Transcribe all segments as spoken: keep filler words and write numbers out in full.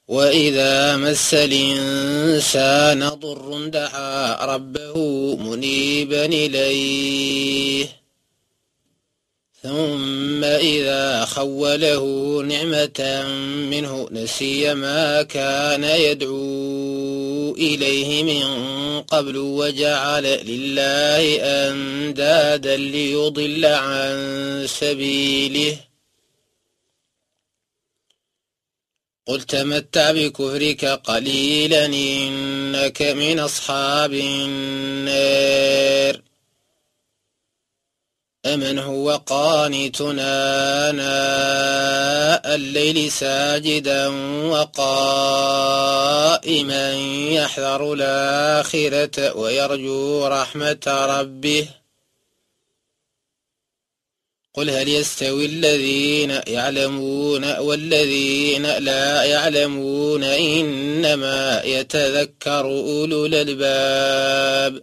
وإذا مس الإنسان ضر دعا ربه منيبا إليه ثم إذا خوله نعمة منه نسي ما كان يدعو إليه من قبل وجعل لله أندادا ليضل عن سبيله قل تمتع بكفرك قليلا إنك من أصحاب النار أمن هو قانتنا آناء الليل ساجدا وقائما يحذر الآخرة ويرجو رحمة ربه قل هل يستوي الذين يعلمون والذين لا يعلمون إنما يتذكر أولو الألباب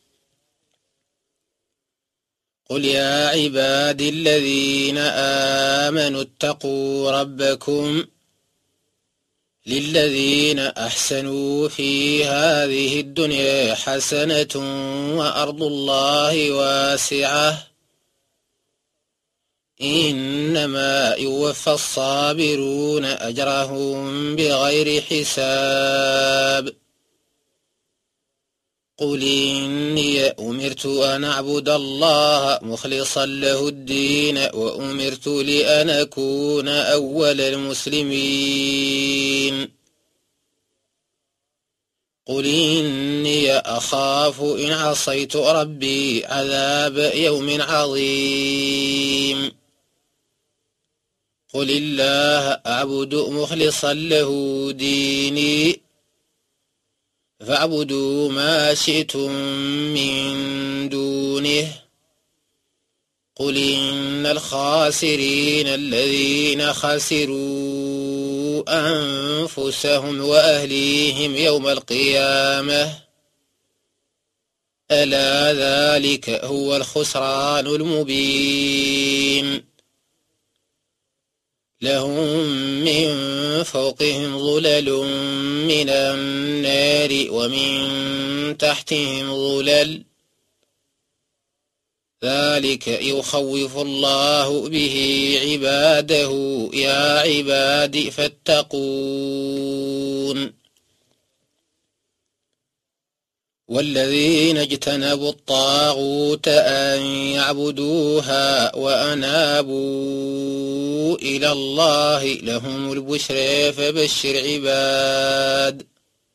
قل يا عبادي الذين آمنوا اتقوا ربكم للذين أحسنوا في هذه الدنيا حسنة وأرض الله واسعة إنما يوفى الصابرون أجرهم بغير حساب قل إني أمرت أن أعبد الله مخلصا له الدين وأمرت لأن أكون أول المسلمين قل إني أخاف إن عصيت ربي عذاب يوم عظيم قل الله أعبد مخلصا له ديني فاعبدوا ما شئتم من دونه قل إن الخاسرين الذين خسروا أنفسهم وأهليهم يوم القيامة ألا ذلك هو الخسران المبين لهم من فوقهم ظلل من النار ومن تحتهم ظلل ذلك يخوف الله به عباده يا عباد فاتقون والذين اجتنبوا الطاغوت أن يعبدوها وأنابوا إلى الله لهم البشرى فبشر عباد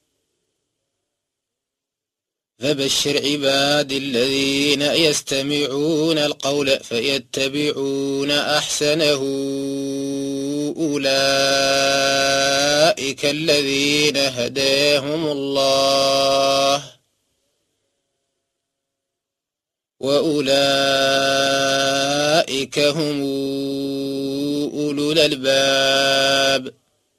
فبشر عباد الذين يستمعون القول فيتبعون أحسنه أولئك الذين هداهم الله وأولئك هم أولو الألباب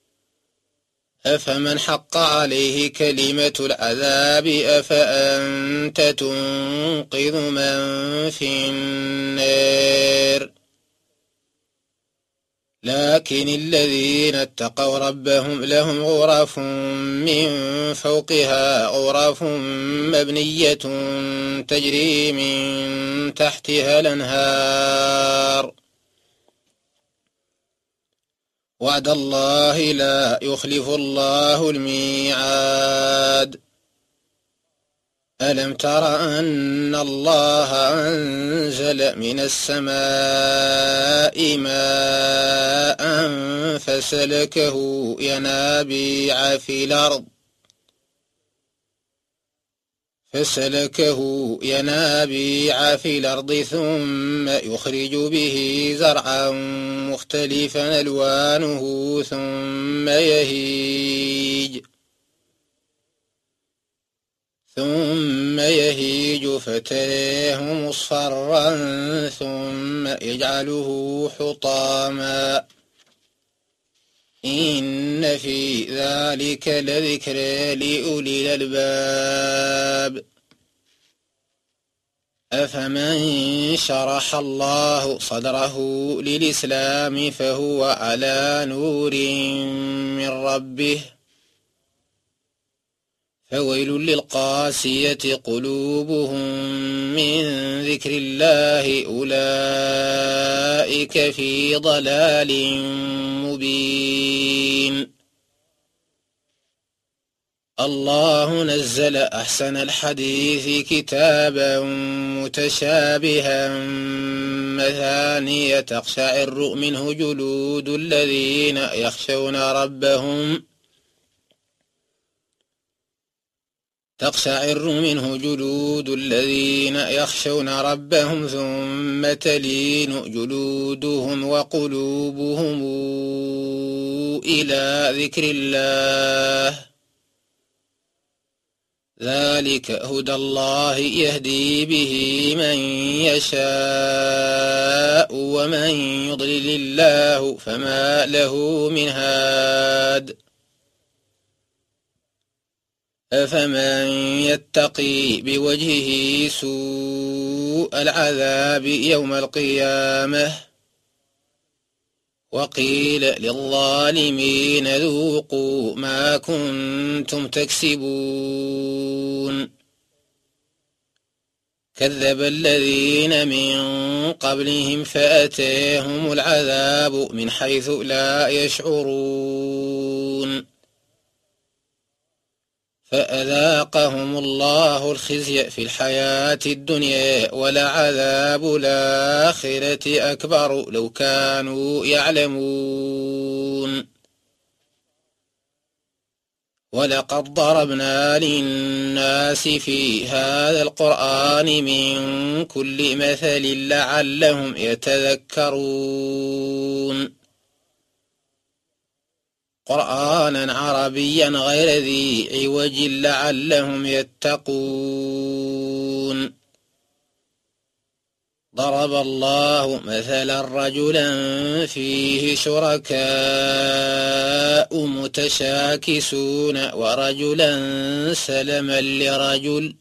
أفمن حق عليه كلمة العذاب أفأنت تنقذ من في النار لكن الذين اتقوا ربهم لهم غرف من فوقها غرف مبنية تجري من تحتها الأنهار وعد الله لا يخلف الله الميعاد ألم تر أن الله أنزل من السماء ماء فسلكه ينابيع في الأرض فسلكه ينابيع في الأرض ثم يخرج به زرعا مختلفا ألوانه ثم يهيج ثم يهيج فتراه مصفرا ثم يجعله حطاما إن في ذلك لذكرى لأولي الألباب أفمن شرح الله صدره للإسلام فهو على نور من ربه فويل للقاسية قلوبهم من ذكر الله أولئك في ضلال مبين. الله نزل أحسن الحديث كتابا متشابها مثانية تقشعر منه جلود الذين يخشون ربهم تقشعر منه جلود الذين يخشون ربهم ثم تلين جلودهم وقلوبهم إلى ذكر الله ذلك هدى الله يهدي به من يشاء ومن يضلل الله فما له من هاد. أفمن يتقي بوجهه سوء العذاب يوم القيامة وقيل للظالمين ذوقوا ما كنتم تكسبون. كذب الذين من قبلهم فأتاهم العذاب من حيث لا يشعرون فأذاقهم الله الخزي في الحياة الدنيا ولعذاب الآخرة أكبر لو كانوا يعلمون. ولقد ضربنا للناس في هذا القرآن من كل مثل لعلهم يتذكرون. قرآنا عربيا غير ذي عوج لعلهم يتقون. ضرب الله مثلا رجلا فيه شركاء متشاكسون ورجلا سلما لرجل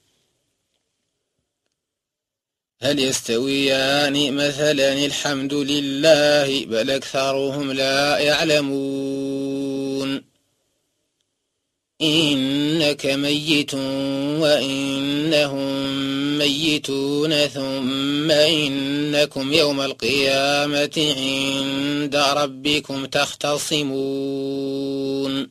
هل يستويان مثلا الحمد لله بل أكثرهم لا يعلمون. إنك ميت وإنهم ميتون ثم إنكم يوم القيامة عند ربكم تختصمون.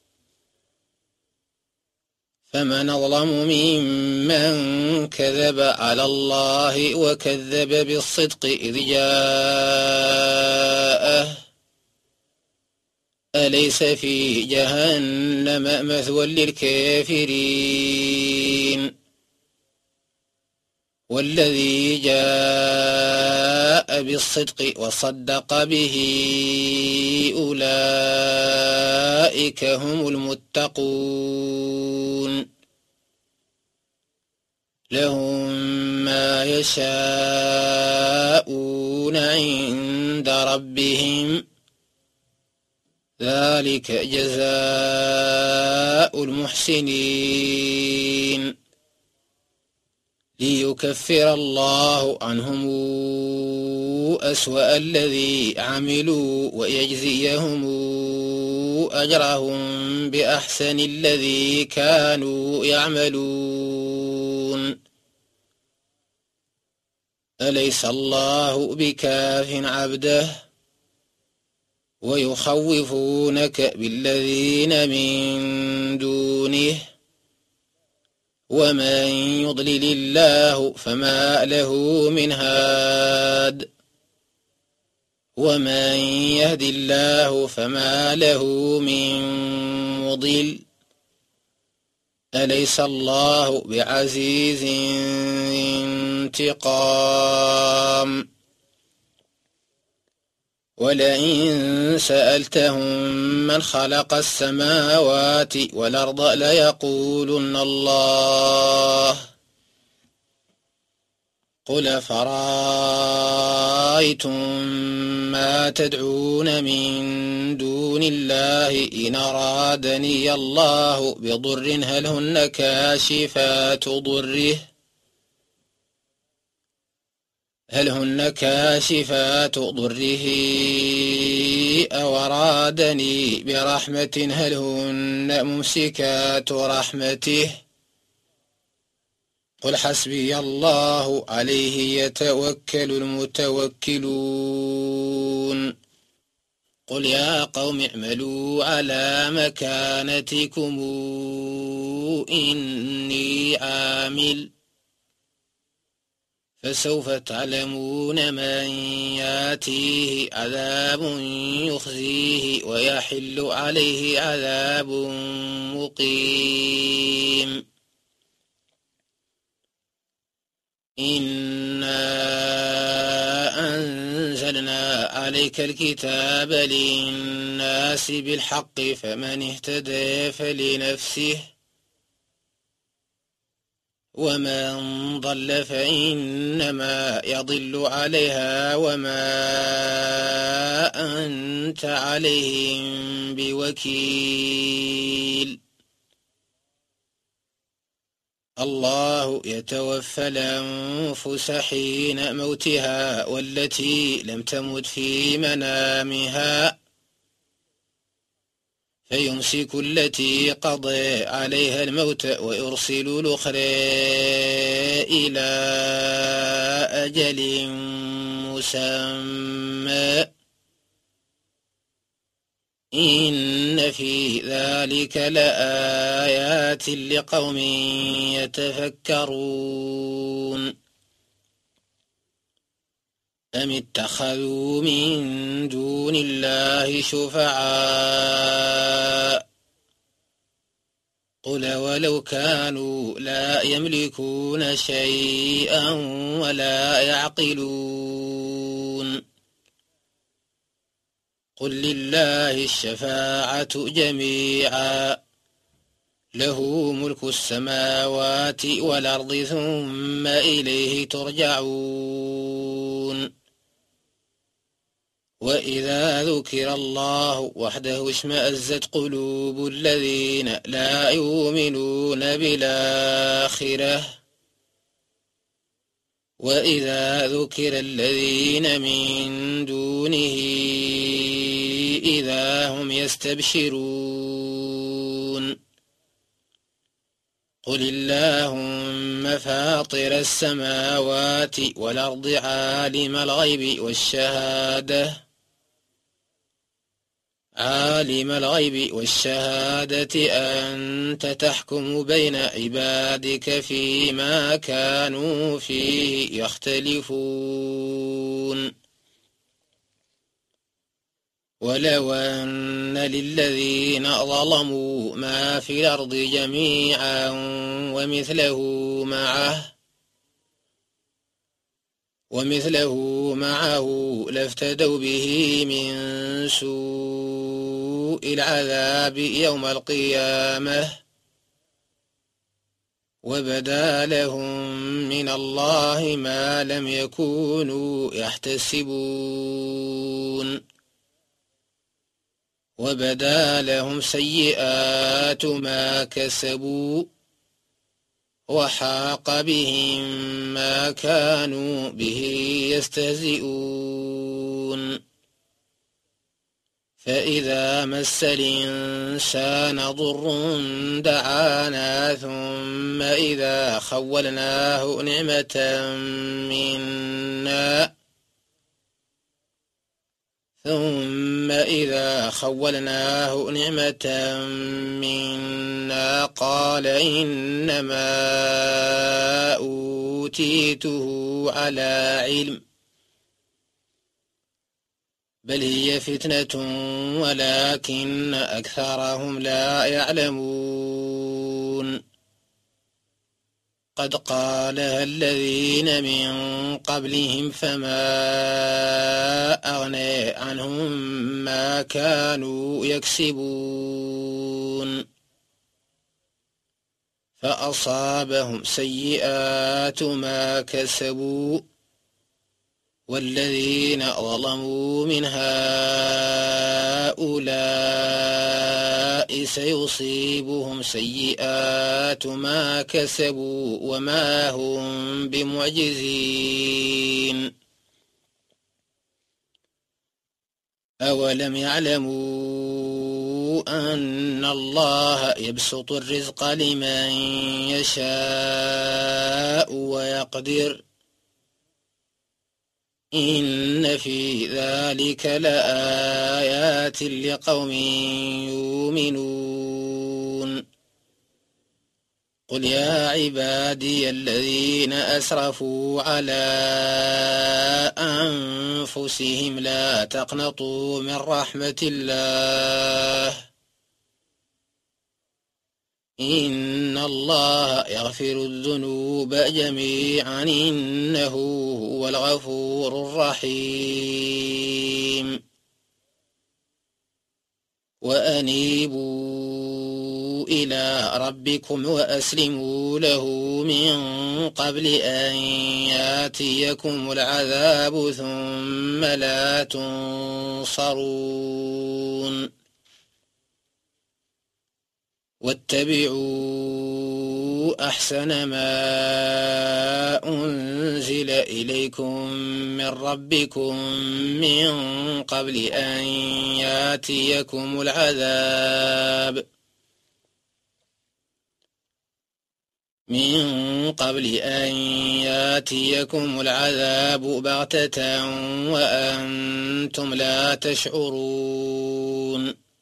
فمن أظلم ممن كذب على الله وكذب بالصدق إذ جاءه أليس في جهنم مثوى للكافرين. والذي جاء بالصدق وصدق به أولئك هم المتقون. لهم ما يشاءون عند ربهم ذلك جزاء المحسنين. ليكفر الله عنهم أسوأ الذي عملوا ويجزيهم أجرهم بأحسن الذي كانوا يعملون. أليس الله بكاف عبده ويخوفونك بالذين من دونه ومن يضلل الله فما له من هاد ومن يهد الله فما له من مضل. أليس الله بعزيز انتقام. ولئن سألتهم من خلق السماوات والأرض ليقولن الله قل فرأيتم ما تدعون من دون الله إن أرادني الله بضر هل هن كاشفات ضره هل هن كاشفات ضره أو أرادني برحمة هل هن ممسكات رحمته قل حسبي الله عليه يتوكل المتوكلون قل يا قوم اعملوا على مكانتكم إني عامل فسوف تعلمون من ياتيه عذاب يخزيه ويحل عليه عذاب مقيم إنا أنزلنا عليك الكتاب للناس بالحق فمن اهتدى فلنفسه ومن ضل فإنما يضل عليها وما أنت عليهم بوكيل الله يتوفى الأنفس حين موتها والتي لم تمت في منامها فيمسك التي قضى عليها الموت ويرسل الأخرى إلى أجل مسمى إن في ذلك لآيات لقوم يتفكرون أم اتخذوا من دون الله شفعاء قل ولو كانوا لا يملكون شيئا ولا يعقلون قل لله الشفاعة جميعا له ملك السماوات والأرض ثم إليه ترجعون وإذا ذكر الله وحده اشمأزت قلوب الذين لا يؤمنون بالآخرة وإذا ذكر الذين من دونه إذا هم يستبشرون قل اللهم فاطر السماوات والأرض عالم الغيب والشهادة عالم الغيب والشهادة أنت تحكم بين عبادك فيما كانوا فيه يختلفون ولو أن للذين ظلموا ما في الأرض جميعا ومثله معه ومثله معه لافتدوا به من سوء العذاب يوم القيامة وبدا لهم من الله ما لم يكونوا يحتسبون وبدا لهم سيئات ما كسبوا وحاق بهم ما كانوا به يستهزئون فإذا مس الإنسان ضر دعانا ثم إذا خولناه نعمة منا ثم إذا خولناه نعمة منا قال إنما أوتيته على علم بل هي فتنة ولكن أكثرهم لا يعلمون قد قالها الذين من قبلهم فما أغنى عنهم ما كانوا يكسبون فأصابهم سيئات ما كسبوا والذين ظلموا من هؤلاء سيصيبهم سيئات ما كسبوا وما هم بمعجزين أولم يعلموا أن الله يبسط الرزق لمن يشاء ويقدر إن في ذلك لآيات لقوم يؤمنون قل يا عبادي الذين أسرفوا على أنفسهم لا تقنطوا من رحمة الله إن الله يغفر الذنوب جميعا إنه هو الغفور الرحيم وأنيبوا إلى ربكم وأسلموا له من قبل أن ياتيكم العذاب ثم لا تنصرون واتبعوا أحسن ما أنزل إليكم من ربكم من قبل أن ياتيكم العذاب من قبل أن ياتيكم العذاب بغتة وأنتم لا تشعرون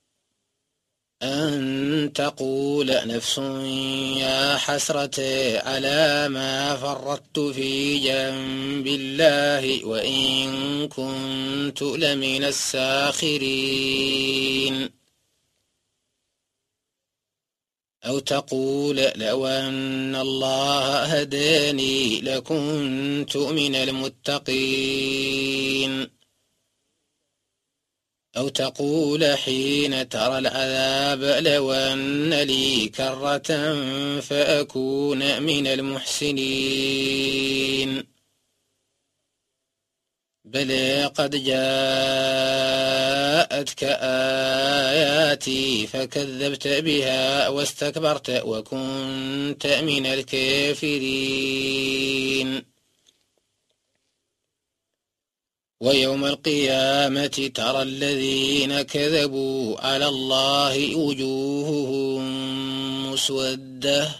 أن تقول نفس يا حسرة على ما فرطت في جنب الله وإن كنت لمن الساخرين أو تقول لو أن الله هداني لكنت من المتقين أو تقول حين ترى العذاب لو أن لي كرة فأكون من المحسنين بلى قد جاءتك آياتي فكذبت بها واستكبرت وكنت من الكافرين ويوم القيامة ترى الذين كذبوا على الله وجوههم مسودة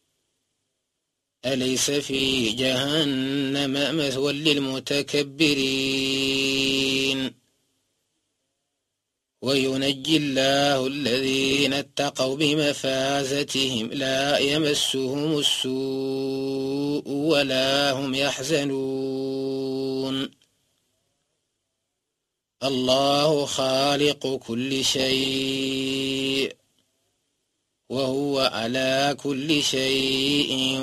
أليس في جهنم مثوى للمتكبرين وينجي الله الذين اتقوا بمفازتهم لا يمسهم السوء ولا هم يحزنون الله خالق كل شيء وهو على كل شيء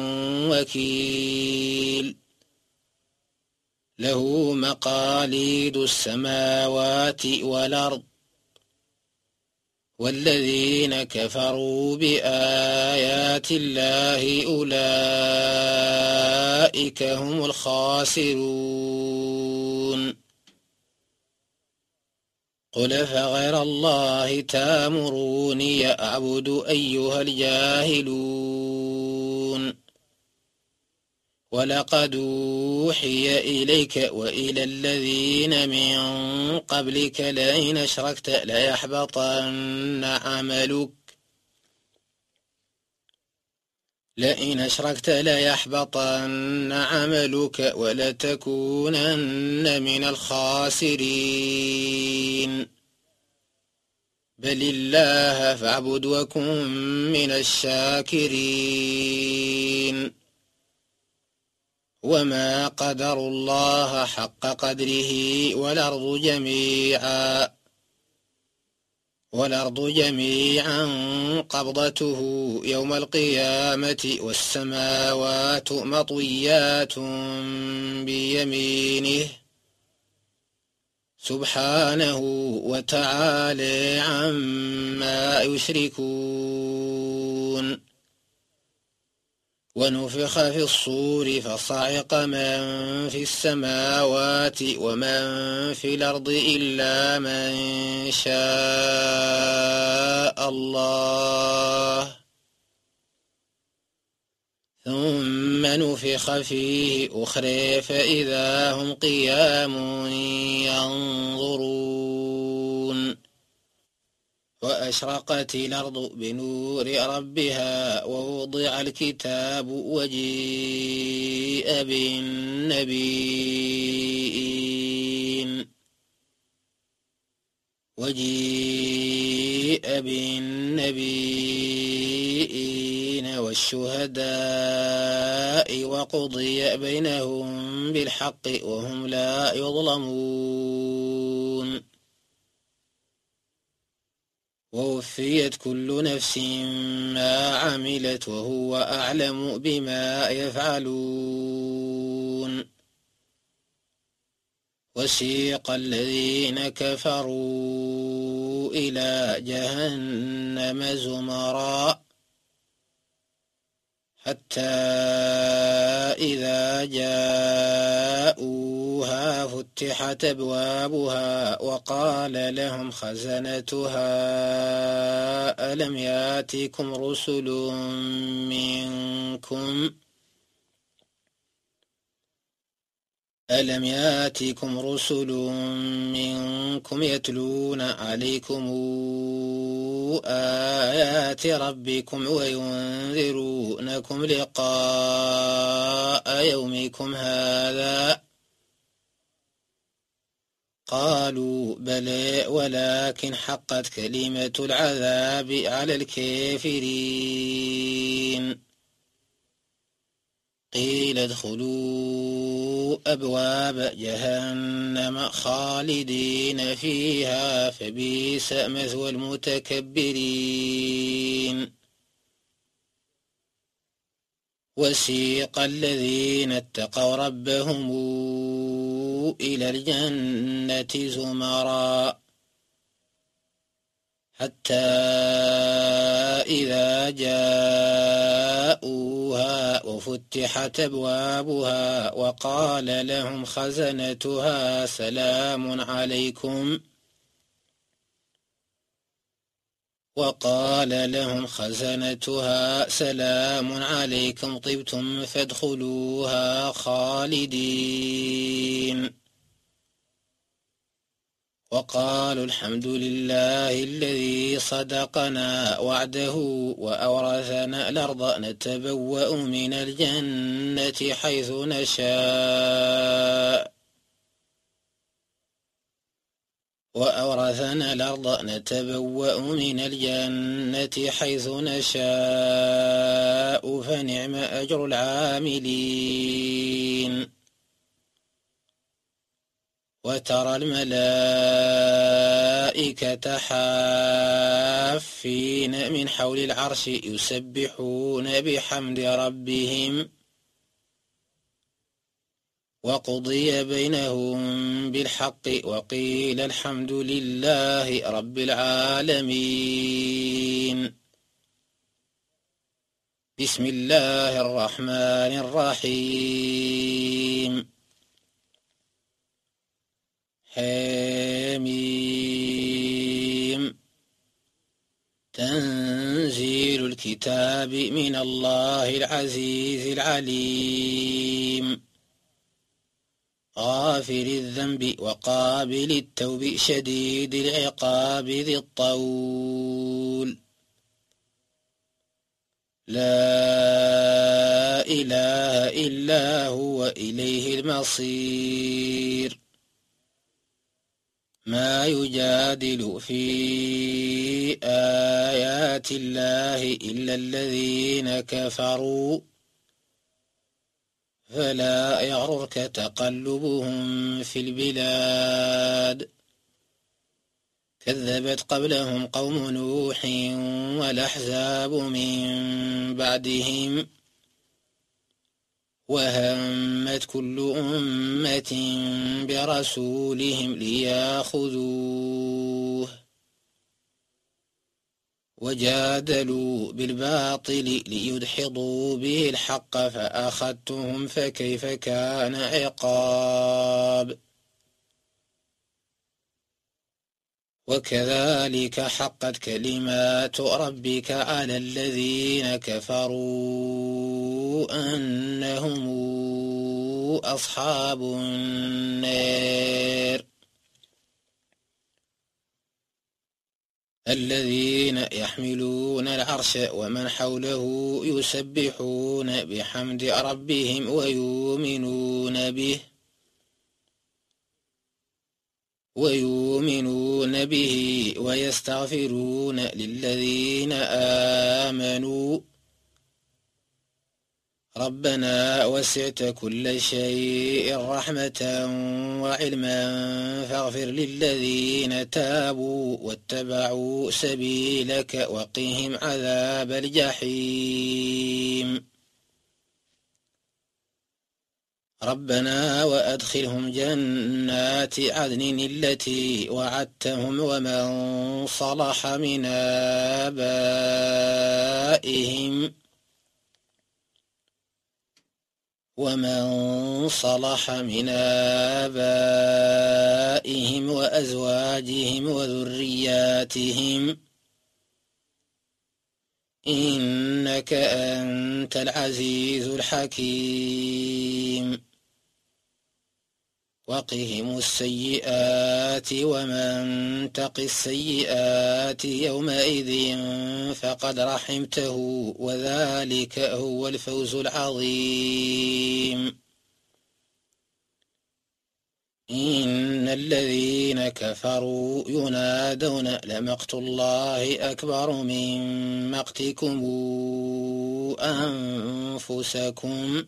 وكيل له مقاليد السماوات والأرض والذين كفروا بآيات الله أولئك هم الخاسرون قل فغير الله تامروني أعبد أيها الجاهلون ولقد أوحي إليك وإلى الذين من قبلك لئن أشركت ليحبطن عملك لئن أشركت ليحبطن عملك ولتكونن من الخاسرين بل الله فاعبد وكن من الشاكرين وما قدروا الله حق قدره والأرض جميعا والأرض جميعا قبضته يوم القيامة والسماوات مطويات بيمينه سبحانه وتعالى عما يشركون ونفخ في الصور فصعق من في السماوات ومن في الأرض إلا من شاء الله ثم نفخ فيه أخرى فإذا هم قيام ينظرون وأشرقت الأرض بنور ربها ووضع الكتاب وجيء بالنبيين وجيء بالنبيين والشهداء وقضي بينهم بالحق وهم لا يظلمون ووفيت كل نفس ما عملت وهو أعلم بما يفعلون وسيق الذين كفروا إلى جهنم زمرا حتى إذا جاءوها فتحت أبوابها وقال لهم خزنتها ألم يأتكم رسل منكم ألم يأتكم رسل منكم يتلون عليكم آيات ربكم وينذرونكم لقاء يومكم هذا قالوا بلى ولكن حقت كلمة العذاب على الكافرين قيل ادخلوا أبواب جهنم خالدين فيها فبئس مثوى المتكبرين وسيق الذين اتقوا ربهم إلى الجنة زمرا حتى إذا جاءوها وفتحت أبوابها وقال لهم خزنتها سلام عليكم وقال لهم خزنتها سلام عليكم طبتم فادخلوها خالدين وقالوا الحمد لله الذي صدقنا وعده وأورثنا الأرض نتبوأ من الجنة حيث نشاء وأورثنا الأرض نتبوأ من الجنة حيث نشاء فنعم أجر العاملين وترى الملائكة حافين من حول العرش يسبحون بحمد ربهم وقضي بينهم بالحق وقيل الحمد لله رب العالمين بسم الله الرحمن الرحيم حميم تنزيل الكتاب من الله العزيز العليم غافر الذنب وقابل التوب شديد العقاب ذي الطول لا إله إلا هو إليه المصير ما يجادل في آيات الله إلا الذين كفروا فلا يغررك تقلبهم في البلاد كذبت قبلهم قوم نوح والأحزاب من بعدهم وهمت كل أمة برسولهم ليأخذوه وجادلوا بالباطل ليدحضوا به الحق فأخذتهم فكيف كان عقاب وكذلك حقت كلمات ربك على الذين كفروا أنهم أصحاب النار الذين يحملون العرش ومن حوله يسبحون بحمد ربهم ويؤمنون به ويؤمنون به ويستغفرون للذين آمنوا ربنا وسعت كل شيء رحمة وعلما فاغفر للذين تابوا واتبعوا سبيلك وقهم عذاب الجحيم ربنا وأدخلهم جنات عدن التي وعدتهم ومن صلح من آبائهم ومن صلح من آبائهم وأزواجهم وذرياتهم إنك أنت العزيز الحكيم وقهم السيئات ومن تق السيئات يومئذ فقد رحمته وذلك هو الفوز العظيم إن الذين كفروا ينادون لمقت الله أكبر من مقتكم أنفسكم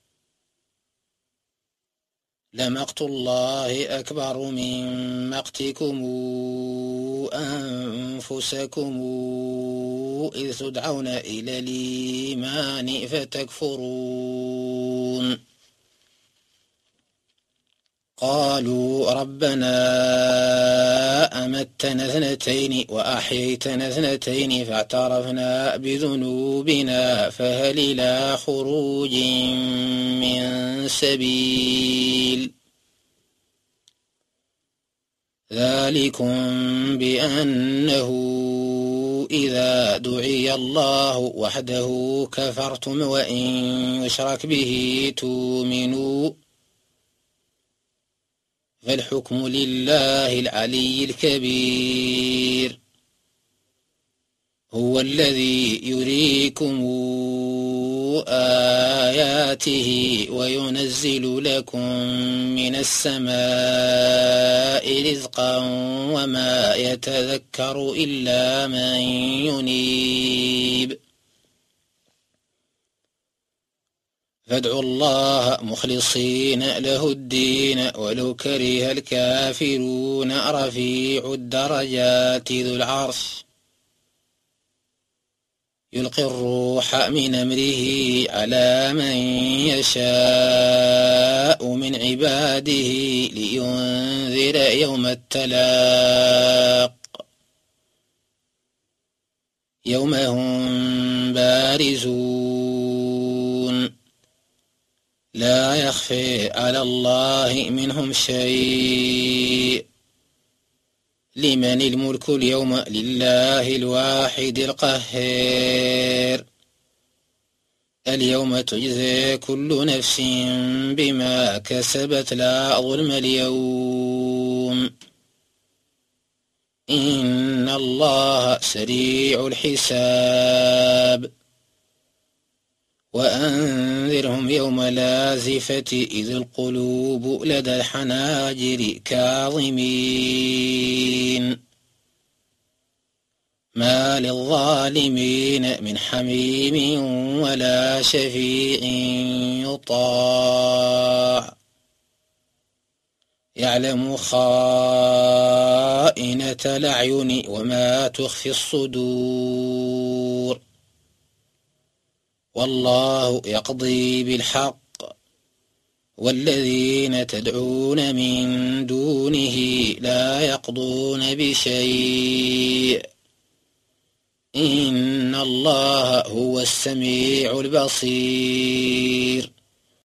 لمقت الله أكبر من مقتكم أنفسكم إذ تدعون إلى الإيمان فتكفرون قالوا ربنا أمتنا اثنتين وأحييتنا اثنتين فاعترفنا بذنوبنا فهل إلى خروج من سبيل ذلكم بأنه إذا دعي الله وحده كفرتم وإن يشرك به تؤمنوا فالحكم لله العلي الكبير هو الذي يريكم آياته وينزل لكم من السماء رزقا وما يتذكر إلا من ينيب فادعوا الله مخلصين له الدين ولو كره الكافرون رفيع الدرجات ذو العرش يلقي الروح من أمره على من يشاء من عباده لينذر يوم التلاق يوم هم بارزون لا يخفي على الله منهم شيء لمن الملك اليوم لله الواحد القهار اليوم تجزى كل نفس بما كسبت لا ظلم اليوم إن الله سريع الحساب وأنذرهم يوم لازفة إذ القلوب لدى الحناجر كاظمين ما للظالمين من حميم ولا شفيع يطاع يعلم خائنة الأعين وما تخفي الصدور والله يقضي بالحق والذين تدعون من دونه لا يقضون بشيء إن الله هو السميع البصير